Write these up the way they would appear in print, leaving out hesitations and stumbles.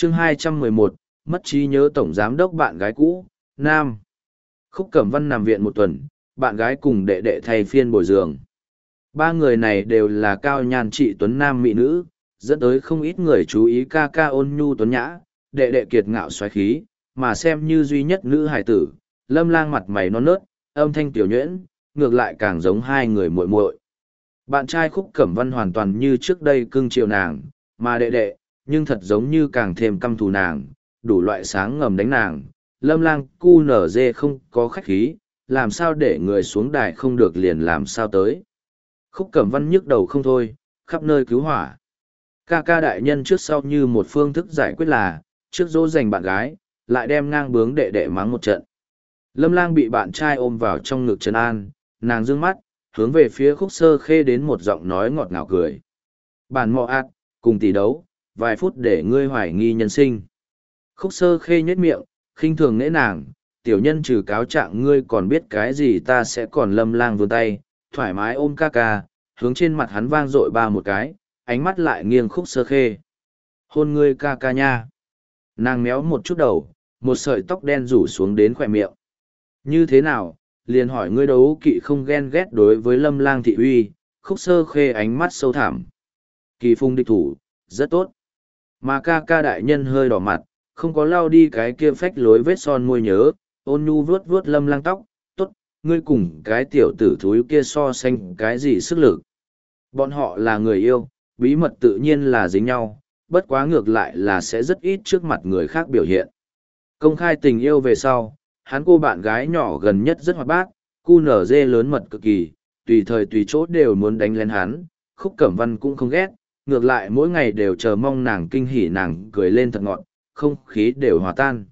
Chương 211, mất trí nhớ tổng giám đốc bạn gái cũ, Nam. Khúc Cẩm Vân nằm viện một tuần, bạn gái cùng đệ đệ thay phiên bồi giường. Ba người này đều là cao nhan trị tuấn nam mỹ nữ, dẫn tới không ít người chú ý ca ca ôn nhu tuấn nhã, đệ đệ kiệt ngạo xoáy khí, mà xem như duy nhất nữ hài tử, Lâm Lang mặt mày non nớt, âm thanh tiểu nhuyễn, ngược lại càng giống hai người muội muội. Bạn trai Khúc Cẩm Vân hoàn toàn như trước đây cưng chiều nàng, mà đệ đệ, nhưng thật giống như càng thêm căm thù nàng, đủ loại sáng ngầm đánh nàng. Lâm Lang cu nở dê không có khách khí, làm sao để người xuống đài không được liền làm sao tới. Khúc Cẩm Vân nhức đầu không thôi, khắp nơi cứu hỏa. Ca ca đại nhân trước sau như một phương thức giải quyết là, trước dỗ dành bạn gái, lại đem ngang bướng đệ đệ mắng một trận. Lâm Lang bị bạn trai ôm vào trong ngực trấn an, nàng dương mắt, hướng về phía Khúc Sơ Khê đến một giọng nói ngọt ngào cười. Bản mọ ạt, cùng tỷ đấu, vài phút để ngươi hoài nghi nhân sinh. Khúc Sơ Khê nhếch miệng, khinh thường nễ nàng, tiểu nhân trừ cáo trạng ngươi còn biết cái gì ta sẽ còn. Lâm Lang vươn tay, thoải mái ôm ca ca, hướng trên mặt hắn vang dội ba một cái, ánh mắt lại nghiêng Khúc Sơ Khê. Hôn ngươi ca ca nha. Nàng méo một chút đầu, một sợi tóc đen rủ xuống đến khỏe miệng. Như thế nào, liền hỏi ngươi đấu kỵ không ghen ghét đối với Lâm Lang thị uy. Khúc Sơ Khê ánh mắt sâu thẳm. Kỳ phung địch thủ, rất tốt. Mà ca ca đại nhân hơi đỏ mặt, không có lau đi cái kia phách lối vết son môi nhớ, ôn nhu vuốt vuốt Lâm Lang tóc. Tốt, ngươi cùng cái tiểu tử thúi kia so sánh cái gì sức lực. Bọn họ là người yêu, bí mật tự nhiên là dính nhau, bất quá ngược lại là sẽ rất ít trước mặt người khác biểu hiện. Công khai tình yêu về sau, hắn cô bạn gái nhỏ gần nhất rất hoạt bát, cu nở dê lớn mật cực kỳ, tùy thời tùy chỗ đều muốn đánh lên hắn. Khúc Cẩm Vân cũng không ghét, ngược lại mỗi ngày đều chờ mong nàng kinh hỉ, nàng cười lên thật ngọt, không khí đều hòa tan.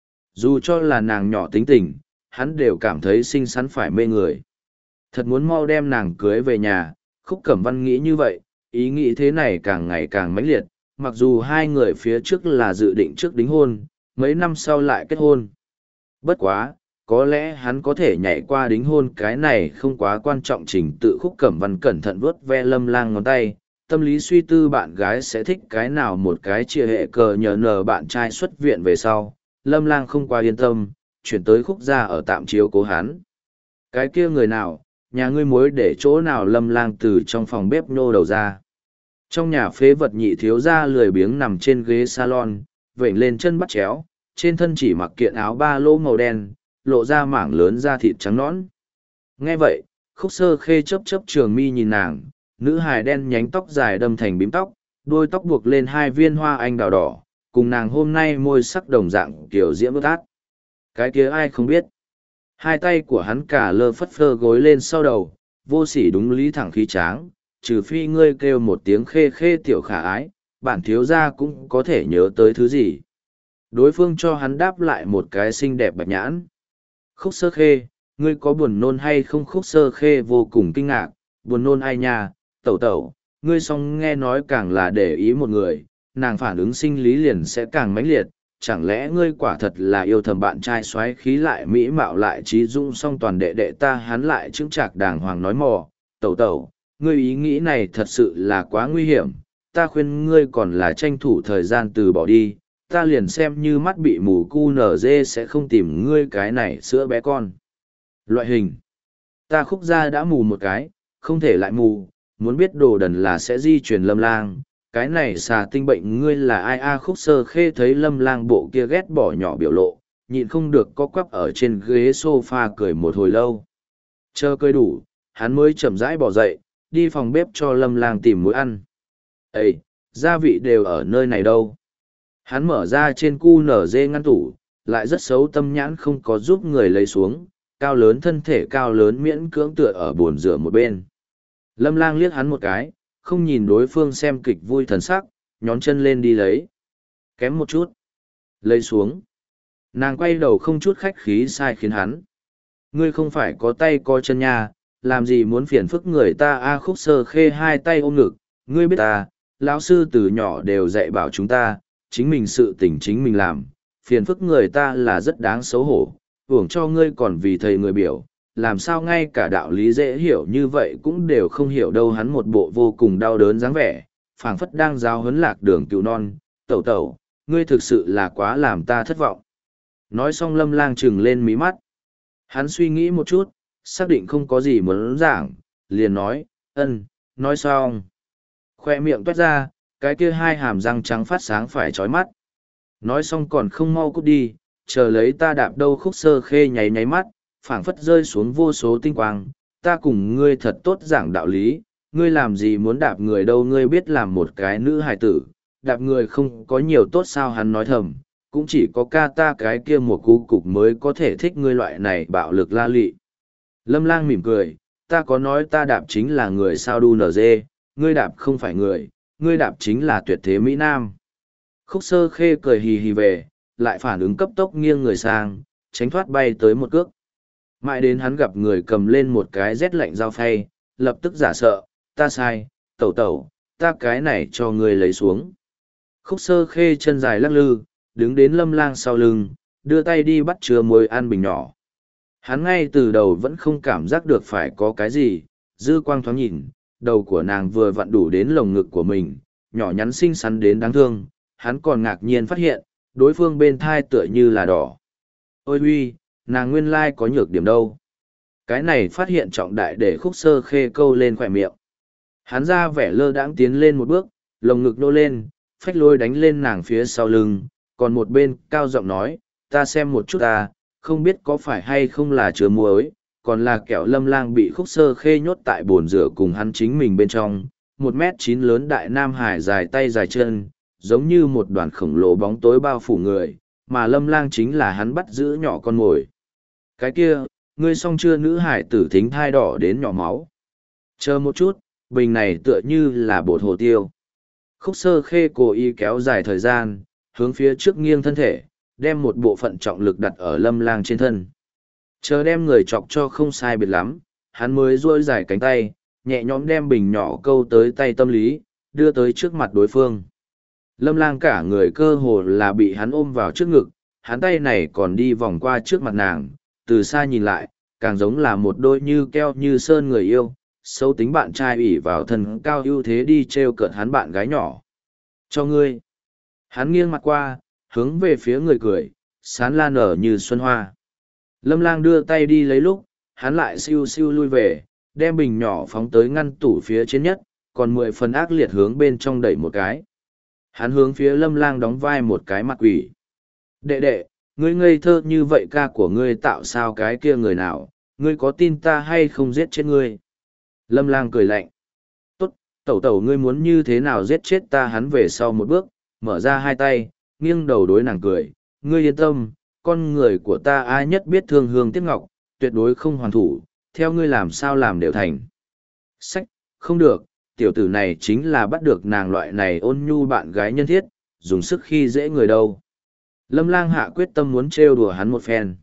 Dù cho là nàng nhỏ tính tình, hắn đều cảm thấy xinh xắn phải mê người. Thật muốn mau đem nàng cưới về nhà. Khúc Cẩm Vân nghĩ như vậy, ý nghĩ thế này càng ngày càng mãnh liệt, mặc dù hai người phía trước là dự định trước đính hôn, mấy năm sau lại kết hôn. Bất quá, có lẽ hắn có thể nhảy qua đính hôn, cái này không quá quan trọng. Trình tự. Khúc Cẩm Vân cẩn thận vuốt ve Lâm Lang ngón tay, tâm lý suy tư bạn gái sẽ thích cái nào một cái chia hệ cờ. Nhờ nờ bạn trai xuất viện về sau, Lâm Lang không quá yên tâm, chuyển tới Khúc gia ở tạm chiếu cố hắn. Cái kia người nào, nhà ngươi muối để chỗ nào? Lâm Lang từ trong phòng bếp nhô đầu ra. Trong nhà phế vật nhị thiếu gia lười biếng nằm trên ghế salon, vểnh lên chân bắt chéo, trên thân chỉ mặc kiện áo ba lỗ màu đen, lộ ra mảng lớn da thịt trắng nõn. Nghe vậy, Khúc Sơ Khê chớp chớp trường mi nhìn nàng, nữ hài đen nhánh tóc dài đâm thành bím tóc, đuôi tóc buộc lên hai viên hoa anh đào đỏ, cùng nàng hôm nay môi sắc đồng dạng kiểu diễm ướt át. Cái kia ai không biết. Hai tay của hắn cả lơ phất phơ gối lên sau đầu, vô sỉ đúng lý thẳng khí tráng, trừ phi ngươi kêu một tiếng khê khê tiểu khả ái, bản thiếu gia cũng có thể nhớ tới thứ gì. Đối phương cho hắn đáp lại một cái xinh đẹp bạch nhãn. Khúc Sơ Khê, ngươi có buồn nôn hay không? Khúc Sơ Khê vô cùng kinh ngạc, buồn nôn ai nha, tẩu tẩu, ngươi xong nghe nói càng là để ý một người, nàng phản ứng sinh lý liền sẽ càng mãnh liệt. Chẳng lẽ ngươi quả thật là yêu thầm bạn trai xoáy khí lại mỹ mạo lại trí dung song toàn đệ đệ ta? Hắn lại chững chạc đàng hoàng nói mò, tẩu tẩu, ngươi ý nghĩ này thật sự là quá nguy hiểm, ta khuyên ngươi còn là tranh thủ thời gian từ bỏ đi, ta liền xem như mắt bị mù cu nở dê sẽ không tìm ngươi cái này sữa bé con. Loại hình, ta Khúc gia đã mù một cái, không thể lại mù, muốn biết đồ đần là sẽ di truyền Lâm Lang. Cái này xà tinh bệnh ngươi là ai a? Khúc Sơ Khê thấy Lâm Lang bộ kia ghét bỏ nhỏ biểu lộ, nhịn không được co quắp ở trên ghế sofa cười một hồi lâu. Chờ cười đủ, hắn mới chậm rãi bỏ dậy, đi phòng bếp cho Lâm Lang tìm muối ăn. Ê, gia vị đều ở nơi này đâu? Hắn mở ra trên cu nở dê ngăn tủ, lại rất xấu tâm nhãn không có giúp người lấy xuống, cao lớn thân thể cao lớn miễn cưỡng tựa ở bồn rửa một bên. Lâm Lang liếc hắn một cái, không nhìn đối phương xem kịch vui thần sắc, nhón chân lên đi lấy. Kém một chút. Lấy xuống. Nàng quay đầu không chút khách khí sai khiến hắn. Ngươi không phải có tay có chân nha, làm gì muốn phiền phức người ta a? Khúc Sơ Khê hai tay ôm ngực, ngươi biết ta, lão sư từ nhỏ đều dạy bảo chúng ta, chính mình sự tình chính mình làm, phiền phức người ta là rất đáng xấu hổ, hưởng cho ngươi còn vì thầy người biểu, làm sao ngay cả đạo lý dễ hiểu như vậy cũng đều không hiểu đâu. Hắn một bộ vô cùng đau đớn dáng vẻ, phảng phất đang giáo huấn lạc đường cựu non, tẩu tẩu, ngươi thực sự là quá làm ta thất vọng. Nói xong Lâm Lang trừng lên mí mắt. Hắn suy nghĩ một chút, xác định không có gì muốn giảng, liền nói, nói xong. Khoe miệng toát ra, cái kia hai hàm răng trắng phát sáng phải chói mắt. Nói xong còn không mau cút đi, chờ lấy ta đạp đâu. Khúc Sơ Khê nháy nháy mắt, phảng phất rơi xuống vô số tinh quang, ta cùng ngươi thật tốt giảng đạo lý, ngươi làm gì muốn đạp người đâu, ngươi biết làm một cái nữ hài tử, đạp người không có nhiều tốt sao. Hắn nói thầm, cũng chỉ có ca ta cái kia một cú cục mới có thể thích ngươi loại này bạo lực la lị. Lâm Lang mỉm cười, ta có nói ta đạp chính là người sao đu nở dê, ngươi đạp không phải người, ngươi đạp chính là tuyệt thế Mỹ Nam. Khúc Sơ Khê cười hì hì về, lại phản ứng cấp tốc nghiêng người sang, tránh thoát bay tới một cước. Mãi đến hắn gặp người cầm lên một cái rét lạnh dao phay, lập tức giả sợ, ta sai, tẩu tẩu, ta cái này cho ngươi lấy xuống. Khúc Sơ Khê chân dài lắc lư, đứng đến Lâm Lang sau lưng, đưa tay đi bắt chứa muối ăn bình nhỏ. Hắn ngay từ đầu vẫn không cảm giác được phải có cái gì, dư quang thoáng nhìn, đầu của nàng vừa vặn đủ đến lồng ngực của mình, nhỏ nhắn xinh xắn đến đáng thương, hắn còn ngạc nhiên phát hiện, đối phương bên thai tựa như là đỏ. Ôi huy, nàng nguyên lai có nhược điểm đâu. Cái này phát hiện trọng đại để Khúc Sơ Khê câu lên khỏe miệng. Hắn ra vẻ lơ đãng tiến lên một bước, lồng ngực nô lên, phách lôi đánh lên nàng phía sau lưng, còn một bên cao giọng nói, ta xem một chút ta, không biết có phải hay không là chứa muối, còn là kẹo. Lâm Lang bị Khúc Sơ Khê nhốt tại bồn rửa cùng hắn chính mình bên trong, 1m9 lớn đại nam hải dài tay dài chân, giống như một đoàn khổng lồ bóng tối bao phủ người, mà Lâm Lang chính là hắn bắt giữ nhỏ con mồi. Cái kia, ngươi xong chưa? Nữ hải tử thính thai đỏ đến nhỏ máu. Chờ một chút, bình này tựa như là bột hồ tiêu. Khúc Sơ Khê cố ý kéo dài thời gian, hướng phía trước nghiêng thân thể, đem một bộ phận trọng lực đặt ở Lâm Lang trên thân. Chờ đem người chọc cho không sai biệt lắm, hắn mới duỗi dài cánh tay, nhẹ nhõm đem bình nhỏ câu tới tay tâm lý, đưa tới trước mặt đối phương. Lâm Lang cả người cơ hồ là bị hắn ôm vào trước ngực, hắn tay này còn đi vòng qua trước mặt nàng, từ xa nhìn lại, càng giống là một đôi như keo như sơn người yêu, xấu tính bạn trai ủy vào thân cao ưu thế đi trêu cợt hắn bạn gái nhỏ. Cho ngươi. Hắn nghiêng mặt qua, hướng về phía người cười, sán lan nở như xuân hoa. Lâm Lang đưa tay đi lấy lúc, hắn lại siêu siêu lui về, đem bình nhỏ phóng tới ngăn tủ phía trên nhất, còn 10 phần ác liệt hướng bên trong đẩy một cái. Hắn hướng phía Lâm Lang đóng vai một cái mặt quỷ. Đệ đệ, ngươi ngây thơ như vậy, ca của ngươi tạo sao cái kia người nào, ngươi có tin ta hay không giết chết ngươi? Lâm Lang cười lạnh. Tốt, tẩu tẩu ngươi muốn như thế nào giết chết ta? Hắn về sau một bước, mở ra hai tay, nghiêng đầu đối nàng cười. Ngươi yên tâm, con người của ta ai nhất biết thương hương tiếc ngọc, tuyệt đối không hoàn thủ, theo ngươi làm sao làm đều thành. Sách, không được, tiểu tử này chính là bắt được nàng loại này ôn nhu bạn gái nhân thiết, dùng sức khi dễ người đâu. Lâm Lang hạ quyết tâm muốn trêu đùa hắn một phen.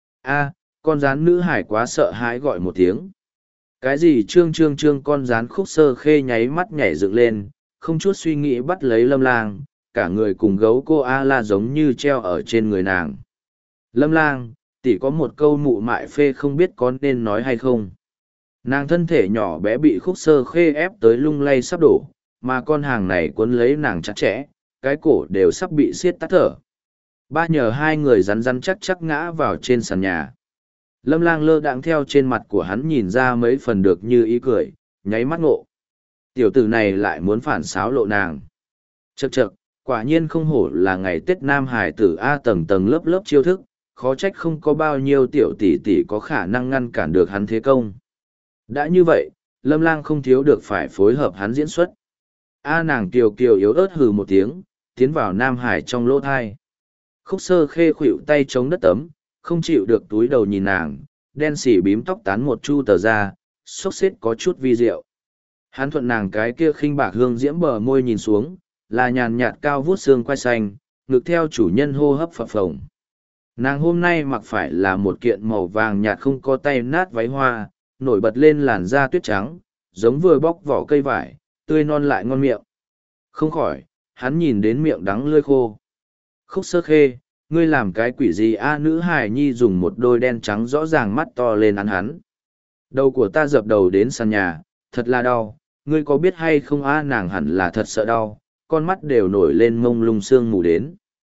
A, con rán nữ hải quá sợ hãi gọi một tiếng. Cái gì trương trương trương? Con rán Khúc Sơ Khê nháy mắt nhảy dựng lên, không chút suy nghĩ bắt lấy Lâm Lang, cả người cùng gấu cô A-la giống như treo ở trên người nàng. Lâm Lang, tỷ có một câu mụ mại phê không biết có nên nói hay không. Nàng thân thể nhỏ bé bị Khúc Sơ Khê ép tới lung lay sắp đổ, mà con hàng này cuốn lấy nàng chặt chẽ, cái cổ đều sắp bị siết tắt thở. Ba nhờ hai người rắn rắn chắc chắc ngã vào trên sàn nhà. Lâm Lang lơ đãng theo trên mặt của hắn nhìn ra mấy phần được như ý cười, nháy mắt ngộ. Tiểu tử này lại muốn phản xáo lộ nàng. Chậc chậc, quả nhiên không hổ là ngày Tết Nam Hải tử A, tầng tầng lớp lớp chiêu thức, khó trách không có bao nhiêu tiểu tỷ tỷ có khả năng ngăn cản được hắn thế công. Đã như vậy, Lâm Lang không thiếu được phải phối hợp hắn diễn xuất. A, nàng kiều kiều yếu ớt hừ một tiếng, tiến vào Nam Hải trong lỗ thai. Khúc Sơ Khê khuỵu tay chống đất tấm, không chịu được túi đầu nhìn nàng, đen xỉ bím tóc tán một chu tờ ra, xốc xếp có chút vi diệu. Hắn thuận nàng cái kia khinh bạc hương diễm bờ môi nhìn xuống, là nhàn nhạt cao vuốt xương quai xanh, ngực theo chủ nhân hô hấp phập phồng. Nàng hôm nay mặc phải là một kiện màu vàng nhạt không có tay nát váy hoa, nổi bật lên làn da tuyết trắng, giống vừa bóc vỏ cây vải, tươi non lại ngon miệng. Không khỏi, hắn nhìn đến miệng đắng lưỡi khô. Khúc Sơ Khê, ngươi làm cái quỷ gì a? Nữ hài nhi dùng một đôi đen trắng rõ ràng mắt to lên ăn hắn. Đầu của ta dập đầu đến sàn nhà, thật là đau, ngươi có biết hay không a? Nàng hẳn là thật sợ đau, con mắt đều nổi lên mông lung sương mù đến.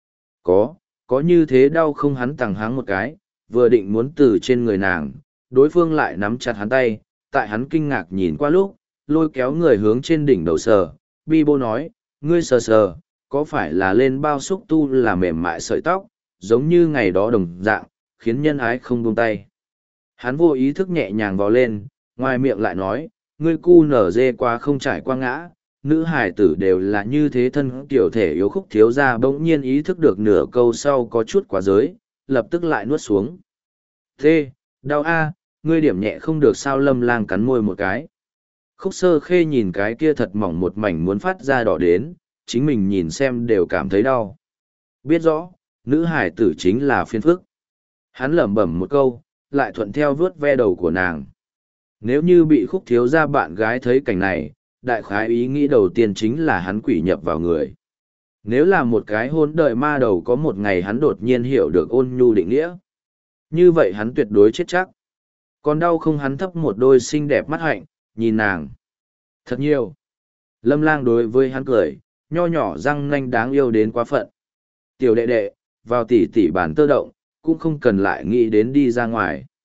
có như thế đau không? Hắn tằng háng một cái, vừa định muốn từ trên người nàng, đối phương lại nắm chặt hắn tay, tại hắn kinh ngạc nhìn qua lúc, lôi kéo người hướng trên đỉnh đầu sờ. Bi bô nói, ngươi sờ sờ, có phải là lên bao xúc tu là mềm mại sợi tóc, giống như ngày đó đồng dạng, khiến nhân ái không buông tay. Hắn vô ý thức nhẹ nhàng vò lên, ngoài miệng lại nói, ngươi cu nở dê quá không trải qua ngã, nữ hải tử đều là như thế. Thân tiểu thể yếu khúc thiếu ra bỗng nhiên ý thức được nửa câu sau có chút quá giới, lập tức lại nuốt xuống. Thế, đau a, ngươi điểm nhẹ không được sao? Lâm Lang cắn môi một cái. Khúc Sơ Khê nhìn cái kia thật mỏng một mảnh muốn phát ra đỏ đến, chính mình nhìn xem đều cảm thấy đau. Biết rõ, nữ hải tử chính là phiền phức. Hắn lẩm bẩm một câu, lại thuận theo vuốt ve đầu của nàng. Nếu như bị Khúc thiếu gia bạn gái thấy cảnh này, đại khái ý nghĩ đầu tiên chính là hắn quỷ nhập vào người. Nếu là một cái hôn đời ma đầu có một ngày hắn đột nhiên hiểu được ôn nhu định nghĩa, như vậy hắn tuyệt đối chết chắc. Còn đau không? Hắn thấp một đôi xinh đẹp mắt hạnh, nhìn nàng. Thật nhiều. Lâm Lang đối với hắn cười, nho nhỏ răng nanh đáng yêu đến quá phận. Tiểu đệ đệ, vào tỉ tỉ bàn tơ động, cũng không cần lại nghĩ đến đi ra ngoài.